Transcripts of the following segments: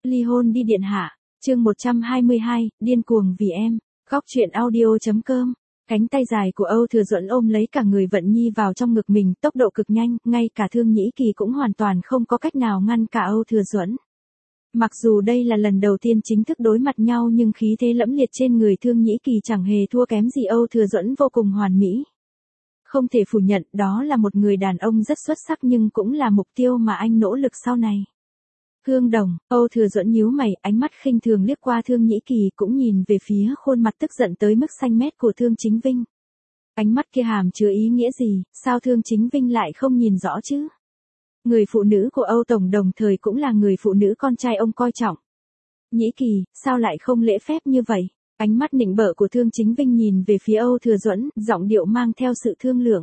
Ly hôn đi điện hạ. Chương 122, điên cuồng vì em. Góc truyện audio.com. Cánh tay dài của Âu Thừa Duẫn ôm lấy cả người Vận Nhi vào trong ngực mình, tốc độ cực nhanh, ngay cả Thương Nhĩ Kỳ cũng hoàn toàn không có cách nào ngăn cả Âu Thừa Duẫn. Mặc dù đây là lần đầu tiên chính thức đối mặt nhau nhưng khí thế lẫm liệt trên người Thương Nhĩ Kỳ chẳng hề thua kém gì Âu Thừa Duẫn, vô cùng hoàn mỹ. Không thể phủ nhận, đó là một người đàn ông rất xuất sắc nhưng cũng là mục tiêu mà anh nỗ lực sau này. Hương Đồng, Âu Thừa Duẫn nhíu mày, ánh mắt khinh thường liếc qua Thương Nhĩ Kỳ, cũng nhìn về phía khuôn mặt tức giận tới mức xanh mét của Thương Chính Vinh. Ánh mắt kia hàm chứa ý nghĩa gì, sao Thương Chính Vinh lại không nhìn rõ chứ? Người phụ nữ của Âu Tổng đồng thời cũng là người phụ nữ con trai ông coi trọng. Nhĩ Kỳ, sao lại không lễ phép như vậy? Ánh mắt nịnh bợ của Thương Chính Vinh nhìn về phía Âu Thừa Duẫn, giọng điệu mang theo sự thương lượng.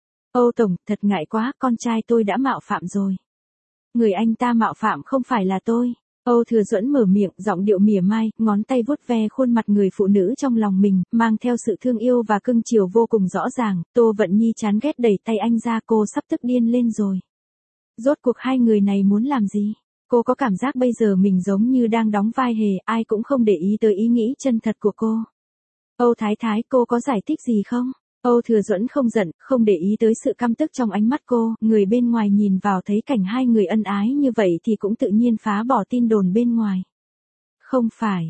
Âu Tổng, thật ngại quá, con trai tôi đã mạo phạm rồi. Người anh ta mạo phạm không phải là tôi. Âu Thừa Duẫn mở miệng, giọng điệu mỉa mai, ngón tay vuốt ve khuôn mặt người phụ nữ trong lòng mình, mang theo sự thương yêu và cưng chiều vô cùng rõ ràng. Tô Vận Nhi chán ghét đẩy tay anh ra, cô sắp tức điên lên rồi. Rốt cuộc hai người này muốn làm gì? Cô có cảm giác bây giờ mình giống như đang đóng vai hề, ai cũng không để ý tới ý nghĩ chân thật của cô. Âu Thái Thái, cô có giải thích gì không? Âu Thừa Duẫn không giận, không để ý tới sự căm tức trong ánh mắt cô, người bên ngoài nhìn vào thấy cảnh hai người ân ái như vậy thì cũng tự nhiên phá bỏ tin đồn bên ngoài. Không phải,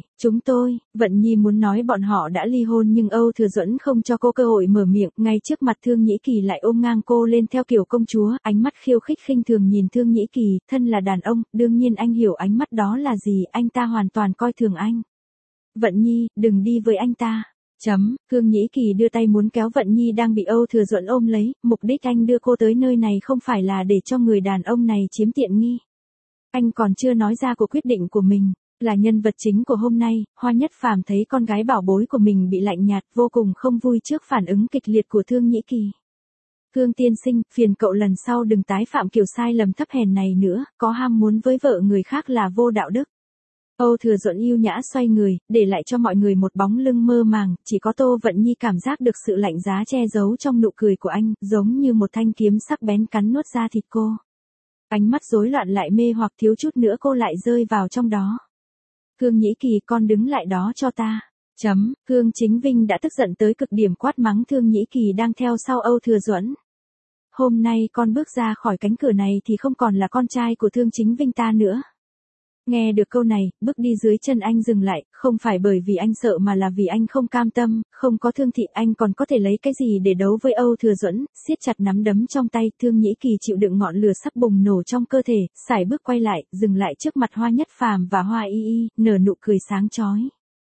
Vận Nhi muốn nói bọn họ đã ly hôn nhưng Âu Thừa Duẫn không cho cô cơ hội mở miệng, ngay trước mặt Thương Nhĩ Kỳ lại ôm ngang cô lên theo kiểu công chúa, ánh mắt khiêu khích khinh thường nhìn Thương Nhĩ Kỳ, thân là đàn ông, đương nhiên anh hiểu ánh mắt đó là gì, anh ta hoàn toàn coi thường anh. Vận Nhi, đừng đi với anh ta. Thương Nhĩ Kỳ đưa tay muốn kéo Vận Nhi đang bị Âu Thừa Duẫn ôm lấy, mục đích anh đưa cô tới nơi này không phải là để cho người đàn ông này chiếm tiện nghi. Anh còn chưa nói ra cuộc quyết định của mình, là nhân vật chính của hôm nay, Hoa Nhất Phàm thấy con gái bảo bối của mình bị lạnh nhạt, vô cùng không vui trước phản ứng kịch liệt của Thương Nhĩ Kỳ. Thương tiên sinh, phiền cậu lần sau đừng tái phạm kiểu sai lầm thấp hèn này nữa, có ham muốn với vợ người khác là vô đạo đức. Âu Thừa Duẫn yêu nhã xoay người, để lại cho mọi người một bóng lưng mơ màng, chỉ có Tô Vận Nhi cảm giác được sự lạnh giá che giấu trong nụ cười của anh, giống như một thanh kiếm sắc bén cắn nuốt da thịt cô. Ánh mắt rối loạn lại mê hoặc, thiếu chút nữa cô lại rơi vào trong đó. Thương Nhĩ Kỳ, con đứng lại đó cho ta. Thương Chính Vinh đã tức giận tới cực điểm quát mắng Thương Nhĩ Kỳ đang theo sau Âu Thừa Duẫn. Hôm nay con bước ra khỏi cánh cửa này thì không còn là con trai của Thương Chính Vinh ta nữa. Nghe được câu này, bước đi dưới chân anh dừng lại, không phải bởi vì anh sợ mà là vì anh không cam tâm, không có Thương thị anh còn có thể lấy cái gì để đấu với Âu Thừa Duẫn, siết chặt nắm đấm trong tay. Thương Nhĩ Kỳ chịu đựng ngọn lửa sắp bùng nổ trong cơ thể, sải bước quay lại, dừng lại trước mặt Hoa Nhất Phàm và Hoa Y Y, nở nụ cười sáng chói.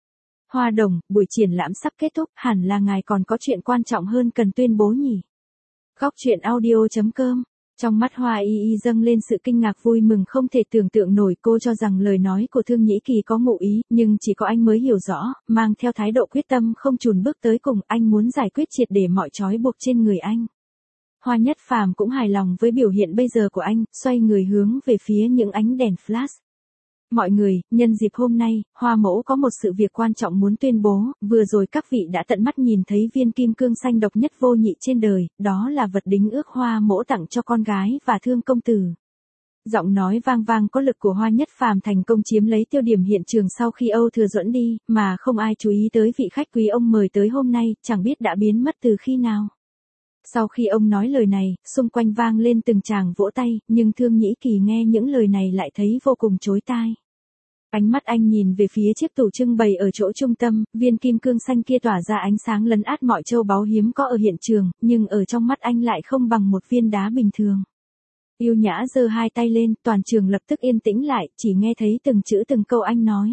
Hoa Đồng, buổi triển lãm sắp kết thúc, hẳn là ngài còn có chuyện quan trọng hơn cần tuyên bố nhỉ? Góc truyện audio.com. Trong mắt Hoa Y Y dâng lên sự kinh ngạc vui mừng không thể tưởng tượng nổi, cô cho rằng lời nói của Thương Nhĩ Kỳ có ngụ ý, nhưng chỉ có anh mới hiểu rõ, mang theo thái độ quyết tâm không chùn bước tới cùng, anh muốn giải quyết triệt để mọi trói buộc trên người anh. Hoa Nhất Phàm cũng hài lòng với biểu hiện bây giờ của anh, xoay người hướng về phía những ánh đèn flash. Mọi người, nhân dịp hôm nay, Hoa mẫu có một sự việc quan trọng muốn tuyên bố, vừa rồi các vị đã tận mắt nhìn thấy viên kim cương xanh độc nhất vô nhị trên đời, đó là vật đính ước Hoa mẫu tặng cho con gái và Thương công tử. Giọng nói vang vang có lực của Hoa Nhất Phàm thành công chiếm lấy tiêu điểm hiện trường sau khi Âu Thừa Duẫn đi, mà không ai chú ý tới vị khách quý ông mời tới hôm nay, chẳng biết đã biến mất từ khi nào. Sau khi ông nói lời này, xung quanh vang lên từng tràng vỗ tay, nhưng Thương Nhĩ Kỳ nghe những lời này lại thấy vô cùng chói tai. Ánh mắt anh nhìn về phía chiếc tủ trưng bày ở chỗ trung tâm, viên kim cương xanh kia tỏa ra ánh sáng lấn át mọi châu báu hiếm có ở hiện trường, nhưng ở trong mắt anh lại không bằng một viên đá bình thường. Yêu nhã giơ hai tay lên, toàn trường lập tức yên tĩnh lại, chỉ nghe thấy từng chữ từng câu anh nói.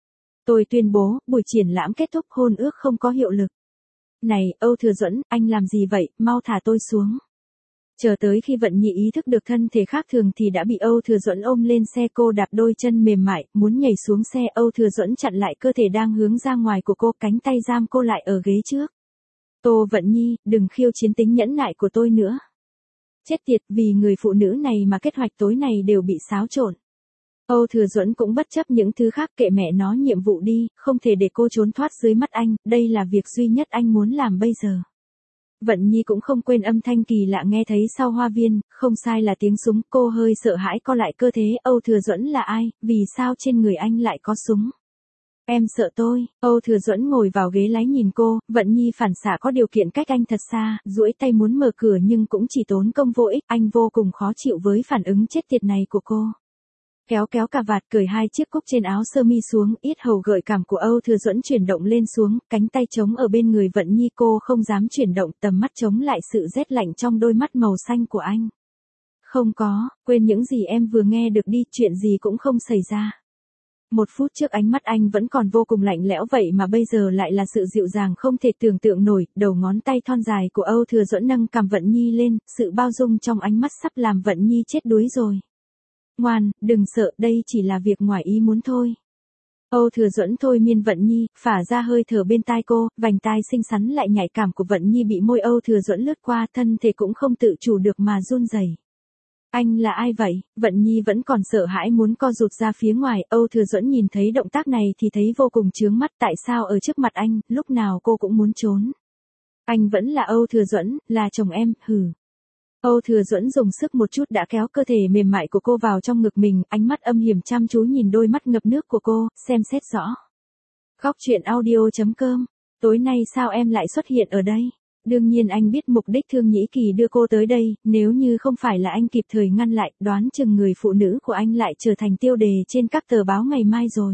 Tôi tuyên bố, buổi triển lãm kết thúc, hôn ước không có hiệu lực. Này, Âu Thừa Duẫn, anh làm gì vậy, mau thả tôi xuống. Chờ tới khi Vận Nhi ý thức được thân thể khác thường thì đã bị Âu Thừa Duẫn ôm lên xe, cô đạp đôi chân mềm mại, muốn nhảy xuống xe, Âu Thừa Duẫn chặn lại cơ thể đang hướng ra ngoài của cô, cánh tay giam cô lại ở ghế trước. Tô Vận Nhi, đừng khiêu chiến tính nhẫn nại của tôi nữa. Chết tiệt, vì người phụ nữ này mà kế hoạch tối này đều bị xáo trộn. Âu Thừa Duẫn cũng bất chấp những thứ khác, kệ mẹ nó, nhiệm vụ đi, không thể để cô trốn thoát dưới mắt anh, đây là việc duy nhất anh muốn làm bây giờ. Vận Nhi cũng không quên âm thanh kỳ lạ nghe thấy sau hoa viên, không sai là tiếng súng, cô hơi sợ hãi co lại cơ thế, Âu Thừa Duẫn là ai, vì sao trên người anh lại có súng? Em sợ tôi, Âu Thừa Duẫn ngồi vào ghế lái nhìn cô, Vận Nhi phản xạ có điều kiện cách anh thật xa, duỗi tay muốn mở cửa nhưng cũng chỉ tốn công vô ích, anh vô cùng khó chịu với phản ứng chết tiệt này của cô. Kéo cà vạt cởi hai chiếc cúc trên áo sơ mi xuống, yết hầu gợi cảm của Âu Thừa Duẫn chuyển động lên xuống, cánh tay trống ở bên người Vận Nhi cô không dám chuyển động, tầm mắt chống lại sự rét lạnh trong đôi mắt màu xanh của anh. Không có, quên những gì em vừa nghe được đi, chuyện gì cũng không xảy ra. 1 phút trước ánh mắt anh vẫn còn vô cùng lạnh lẽo vậy mà bây giờ lại là sự dịu dàng không thể tưởng tượng nổi, đầu ngón tay thon dài của Âu Thừa Duẫn nâng cằm Vận Nhi lên, sự bao dung trong ánh mắt sắp làm Vận Nhi chết đuối rồi. Ngoan, đừng sợ, đây chỉ là việc ngoài ý muốn thôi. Âu Thừa Duẫn thôi miên Vận Nhi, phả ra hơi thở bên tai cô, vành tai xinh xắn lại nhạy cảm của Vận Nhi bị môi Âu Thừa Duẫn lướt qua, thân thể cũng không tự chủ được mà run rẩy. Anh là ai vậy? Vận Nhi vẫn còn sợ hãi muốn co rụt ra phía ngoài, Âu Thừa Duẫn nhìn thấy động tác này thì thấy vô cùng chướng mắt, tại sao ở trước mặt anh, lúc nào cô cũng muốn trốn. Anh vẫn là Âu Thừa Duẫn, là chồng em, hừ. Âu Thừa Duẫn dùng sức một chút đã kéo cơ thể mềm mại của cô vào trong ngực mình, ánh mắt âm hiểm chăm chú nhìn đôi mắt ngập nước của cô, xem xét rõ. Góc truyện audio.com, tối nay sao em lại xuất hiện ở đây? Đương nhiên anh biết mục đích Thương Nhĩ Kỳ đưa cô tới đây, nếu như không phải là anh kịp thời ngăn lại, đoán chừng người phụ nữ của anh lại trở thành tiêu đề trên các tờ báo ngày mai rồi.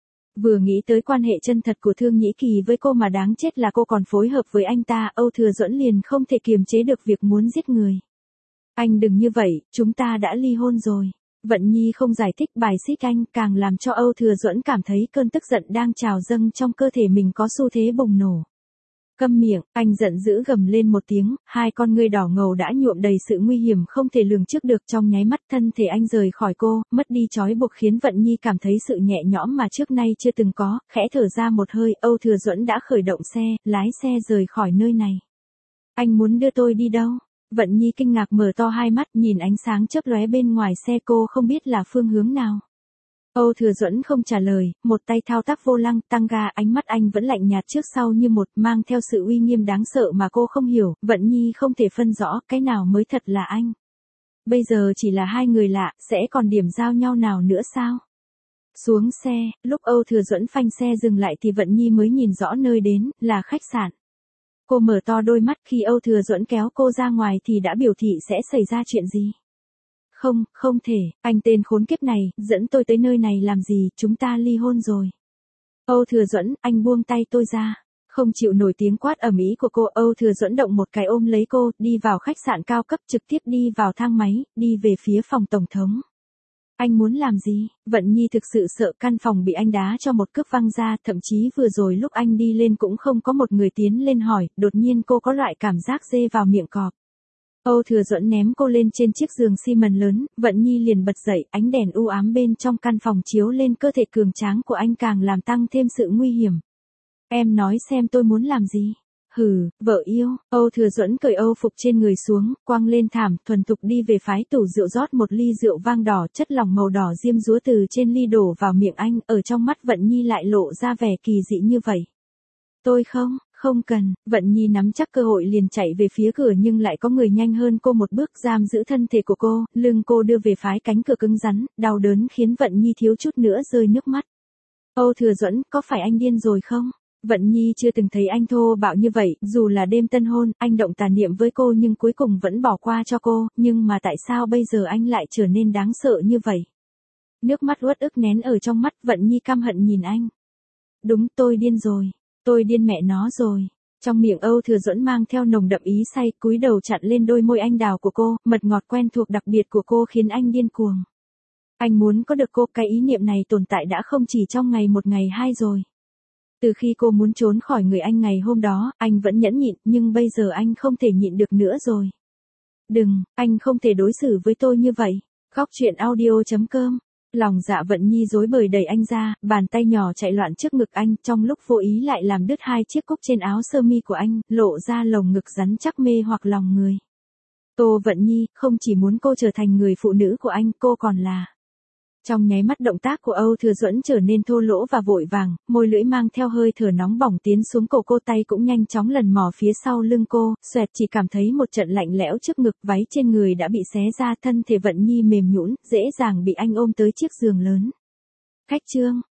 Vừa nghĩ tới quan hệ chân thật của Thương Nhĩ Kỳ với cô mà đáng chết là cô còn phối hợp với anh ta, Âu Thừa Duẫn liền không thể kiềm chế được việc muốn giết người. Anh đừng như vậy, chúng ta đã ly hôn rồi. Vận Nhi không giải thích bài xích anh, càng làm cho Âu Thừa Duẫn cảm thấy cơn tức giận đang trào dâng trong cơ thể mình có xu thế bùng nổ. Câm miệng, anh giận dữ gầm lên một tiếng, hai con ngươi đỏ ngầu đã nhuộm đầy sự nguy hiểm không thể lường trước được, trong nháy mắt thân thể anh rời khỏi cô, mất đi trói buộc khiến Vận Nhi cảm thấy sự nhẹ nhõm mà trước nay chưa từng có, khẽ thở ra một hơi, Âu Thừa Duẫn đã khởi động xe, lái xe rời khỏi nơi này. Anh muốn đưa tôi đi đâu? Vận Nhi kinh ngạc mở to hai mắt nhìn ánh sáng chớp lóe bên ngoài xe, cô không biết là phương hướng nào. Âu Thừa Duẫn không trả lời, một tay thao tác vô lăng, tăng ga, ánh mắt anh vẫn lạnh nhạt trước sau như một, mang theo sự uy nghiêm đáng sợ mà cô không hiểu, Vận Nhi không thể phân rõ cái nào mới thật là anh. Bây giờ chỉ là hai người lạ, sẽ còn điểm giao nhau nào nữa sao? Xuống xe, lúc Âu Thừa Duẫn phanh xe dừng lại thì Vận Nhi mới nhìn rõ nơi đến, là khách sạn. Cô mở to đôi mắt, khi Âu Thừa Duẫn kéo cô ra ngoài thì đã biểu thị sẽ xảy ra chuyện gì. Không, không thể, anh tên khốn kiếp này, dẫn tôi tới nơi này làm gì, chúng ta ly hôn rồi. Âu Thừa Duẫn, anh buông tay tôi ra. Không chịu nổi tiếng quát ầm ĩ của cô, Âu Thừa Duẫn động một cái ôm lấy cô, đi vào khách sạn cao cấp, trực tiếp đi vào thang máy, đi về phía phòng tổng thống. Anh muốn làm gì? Vận Nhi thực sự sợ căn phòng bị anh đá cho một cước văng ra, thậm chí vừa rồi lúc anh đi lên cũng không có một người tiến lên hỏi, đột nhiên cô có loại cảm giác dê vào miệng cọp. Âu Thừa Duẫn ném cô lên trên chiếc giường xi mần lớn, Vận Nhi liền bật dậy, ánh đèn u ám bên trong căn phòng chiếu lên cơ thể cường tráng của anh càng làm tăng thêm sự nguy hiểm. Em nói xem tôi muốn làm gì? Hừ, vợ yêu. Âu Thừa Duẫn cởi âu phục trên người xuống, quăng lên thảm, thuần thục đi về phái tủ rượu rót một ly rượu vang đỏ, chất lỏng màu đỏ diêm dúa từ trên ly đổ vào miệng anh, ở trong mắt Vận Nhi lại lộ ra vẻ kỳ dị như vậy. Tôi không cần, Vận Nhi nắm chắc cơ hội liền chạy về phía cửa nhưng lại có người nhanh hơn cô một bước giam giữ thân thể của cô, lưng cô đưa về phái cánh cửa cứng rắn, đau đớn khiến Vận Nhi thiếu chút nữa rơi nước mắt. Âu Thừa Duẫn, có phải anh điên rồi không? Vận Nhi chưa từng thấy anh thô bạo như vậy, dù là đêm tân hôn, anh động tà niệm với cô nhưng cuối cùng vẫn bỏ qua cho cô, nhưng mà tại sao bây giờ anh lại trở nên đáng sợ như vậy? Nước mắt uất ức nén ở trong mắt, Vận Nhi căm hận nhìn anh. Đúng, tôi điên rồi. Tôi điên mẹ nó rồi. Trong miệng Âu Thừa Duẫn mang theo nồng đậm ý say, cúi đầu chặn lên đôi môi anh đào của cô, mật ngọt quen thuộc đặc biệt của cô khiến anh điên cuồng. Anh muốn có được cô, cái ý niệm này tồn tại đã không chỉ trong ngày một ngày hai rồi. Từ khi cô muốn trốn khỏi người anh ngày hôm đó, anh vẫn nhẫn nhịn, nhưng bây giờ anh không thể nhịn được nữa rồi. Đừng, anh không thể đối xử với tôi như vậy. Góc truyện audio.com. Lòng dạ Vận Nhi rối bời đẩy anh ra, bàn tay nhỏ chạy loạn trước ngực anh, trong lúc vô ý lại làm đứt hai chiếc cúc trên áo sơ mi của anh, lộ ra lồng ngực rắn chắc mê hoặc lòng người. Tô Vận Nhi, không chỉ muốn cô trở thành người phụ nữ của anh, cô còn là Trong nháy mắt động tác của Âu Thừa Duẫn trở nên thô lỗ và vội vàng, môi lưỡi mang theo hơi thở nóng bỏng tiến xuống cổ cô, tay cũng nhanh chóng lần mò phía sau lưng cô, xoẹt, chỉ cảm thấy một trận lạnh lẽo trước ngực, váy trên người đã bị xé ra, thân thể Vận Nhi mềm nhũn, dễ dàng bị anh ôm tới chiếc giường lớn. Khách trương,